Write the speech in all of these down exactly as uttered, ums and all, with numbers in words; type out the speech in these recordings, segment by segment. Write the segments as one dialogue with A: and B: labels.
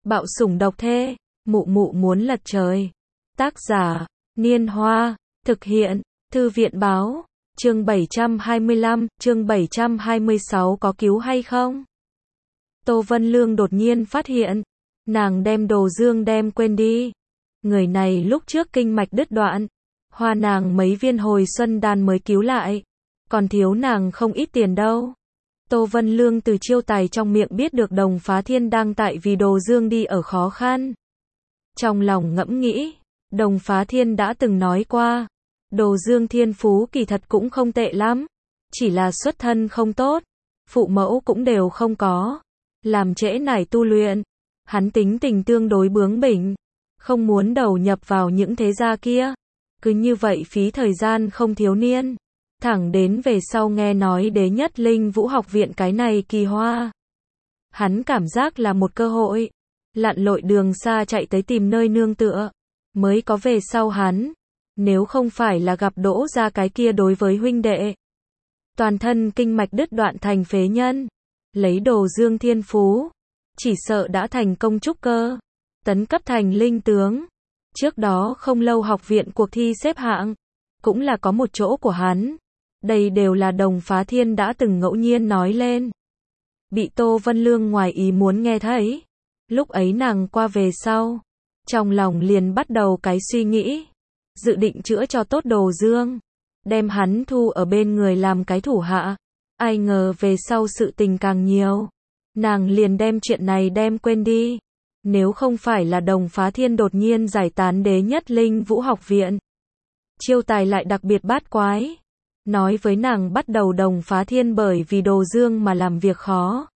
A: Bạo sủng độc thê, mụ mụ muốn lật trời. Tác giả, Niên Hoa, thực hiện, Thư viện Báo, chương bảy trăm hai mươi lăm, chương bảy trăm hai mươi sáu có cứu hay không? Tô Vân Lương đột nhiên phát hiện, nàng đem Đồ Dương đem quên đi. Người này lúc trước kinh mạch đứt đoạn, hoa nàng mấy viên hồi xuân đan mới cứu lại, còn thiếu nàng không ít tiền đâu. Tô Vân Lương từ Chiêu Tài trong miệng biết được Đồng Phá Thiên đang tại vì Đồ Dương đi ở khó khăn. Trong lòng ngẫm nghĩ, Đồng Phá Thiên đã từng nói qua, Đồ Dương thiên phú kỳ thật cũng không tệ lắm, chỉ là xuất thân không tốt, phụ mẫu cũng đều không có, làm trễ nải tu luyện, hắn tính tình tương đối bướng bỉnh, không muốn đầu nhập vào những thế gia kia, cứ như vậy phí thời gian không thiếu niên. Thẳng đến về sau nghe nói Đế Nhất Linh Vũ học viện cái này kỳ hoa. Hắn cảm giác là một cơ hội, lặn lội đường xa chạy tới tìm nơi nương tựa, mới có về sau hắn, nếu không phải là gặp Đỗ gia cái kia đối với huynh đệ. Toàn thân kinh mạch đứt đoạn thành phế nhân, lấy Đồ Dương thiên phú, chỉ sợ đã thành công trúc cơ, tấn cấp thành linh tướng. Trước đó không lâu học viện cuộc thi xếp hạng, cũng là có một chỗ của hắn. Đây đều là Đồng Phá Thiên đã từng ngẫu nhiên nói lên. Bị Tô Vân Lương ngoài ý muốn nghe thấy. Lúc ấy nàng qua về sau, trong lòng liền bắt đầu cái suy nghĩ, dự định chữa cho tốt Đồ Dương, đem hắn thu ở bên người làm cái thủ hạ. Ai ngờ về sau sự tình càng nhiều, nàng liền đem chuyện này đem quên đi. Nếu không phải là Đồng Phá Thiên đột nhiên giải tán Đế Nhất Linh Vũ học viện, Chiêu Tài lại đặc biệt bát quái, nói với nàng bắt đầu Đồng Phá Thiên bởi vì Đồ Dương mà làm việc khó.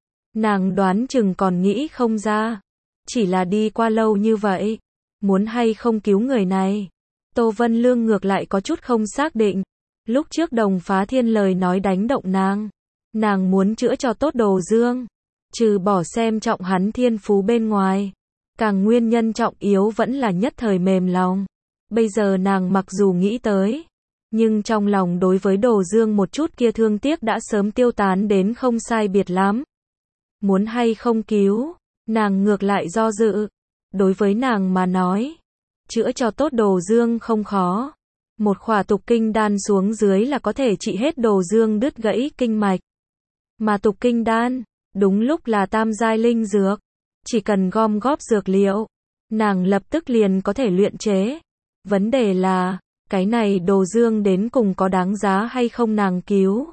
A: Nàng đoán chừng còn nghĩ không ra, chỉ là đi qua lâu như vậy, muốn hay không cứu người này. Tô Vân Lương ngược lại có chút không xác định, lúc trước Đồng Phá Thiên lời nói đánh động nàng, nàng muốn chữa cho tốt Đồ Dương, trừ bỏ xem trọng hắn thiên phú bên ngoài, càng nguyên nhân trọng yếu vẫn là nhất thời mềm lòng. Bây giờ nàng mặc dù nghĩ tới, nhưng trong lòng đối với Đồ Dương một chút kia thương tiếc đã sớm tiêu tán đến không sai biệt lắm. Muốn hay không cứu, nàng ngược lại do dự. Đối với nàng mà nói, chữa cho tốt Đồ Dương không khó. Một khỏa tục kinh đan xuống dưới là có thể trị hết Đồ Dương đứt gãy kinh mạch. Mà tục kinh đan, đúng lúc là tam giai linh dược. Chỉ cần gom góp dược liệu, nàng lập tức liền có thể luyện chế. Vấn đề là, cái này Đồ Dương đến cùng có đáng giá hay không nàng cứu.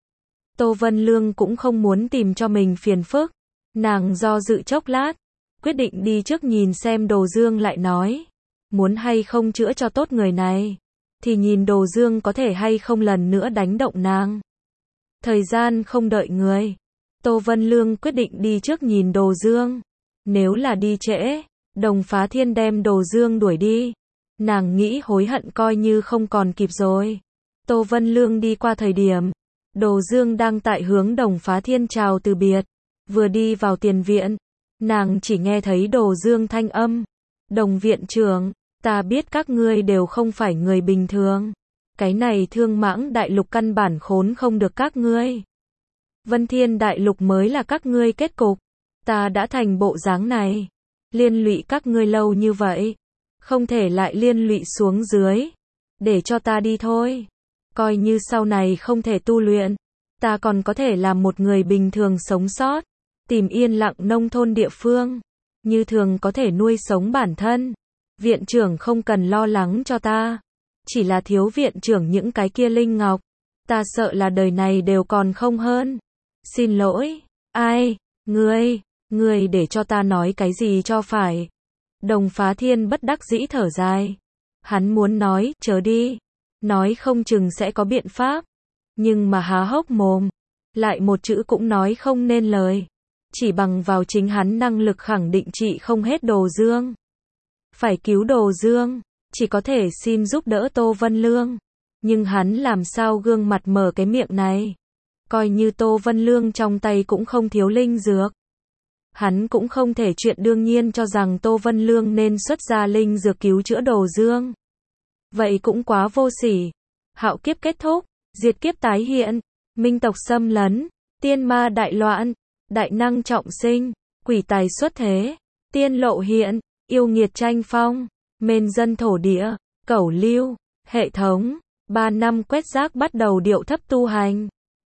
A: Tô Vân Lương cũng không muốn tìm cho mình phiền phức. Nàng do dự chốc lát, quyết định đi trước nhìn xem Đồ Dương lại nói. Muốn hay không chữa cho tốt người này, thì nhìn Đồ Dương có thể hay không lần nữa đánh động nàng. Thời gian không đợi người, Tô Vân Lương quyết định đi trước nhìn Đồ Dương. Nếu là đi trễ, Đồng Phá Thiên đem Đồ Dương đuổi đi, nàng nghĩ hối hận coi như không còn kịp rồi. Tô Vân Lương đi qua thời điểm, Đồ Dương đang tại hướng Đồng Phá Thiên chào từ biệt. Vừa đi vào tiền viện, nàng chỉ nghe thấy Đồ Dương thanh âm. Đồng viện trưởng, ta biết các ngươi đều không phải người bình thường. Cái này Thương Mãng đại lục căn bản khốn không được các ngươi. Vân Thiên đại lục mới là các ngươi kết cục. Ta đã thành bộ dáng này, liên lụy các ngươi lâu như vậy, không thể lại liên lụy xuống dưới. Để cho ta đi thôi. Coi như sau này không thể tu luyện, ta còn có thể làm một người bình thường sống sót, tìm yên lặng nông thôn địa phương, như thường có thể nuôi sống bản thân. Viện trưởng không cần lo lắng cho ta, chỉ là thiếu viện trưởng những cái kia linh ngọc, ta sợ là đời này đều còn không hơn. Xin lỗi, ai, ngươi, ngươi để cho ta nói cái gì cho phải. Đồng Phá Thiên bất đắc dĩ thở dài, hắn muốn nói, chớ đi, nói không chừng sẽ có biện pháp, nhưng mà há hốc mồm, lại một chữ cũng nói không nên lời. Chỉ bằng vào chính hắn năng lực khẳng định trị không hết Đồ Dương. Phải cứu Đồ Dương, chỉ có thể xin giúp đỡ Tô Vân Lương. Nhưng hắn làm sao gương mặt mở cái miệng này. Coi như Tô Vân Lương trong tay cũng không thiếu linh dược. Hắn cũng không thể chuyện đương nhiên cho rằng Tô Vân Lương nên xuất ra linh dược cứu chữa Đồ Dương. Vậy cũng quá vô sỉ. Hạo kiếp kết thúc, diệt kiếp tái hiện, minh tộc xâm lấn, tiên ma đại loạn, đại năng trọng sinh, quỷ tài xuất thế. tiên lộ hiện, yêu nghiệt tranh phong, mên dân thổ địa, cẩu lưu, hệ thống, ba năm quét rác bắt đầu điệu thấp tu hành.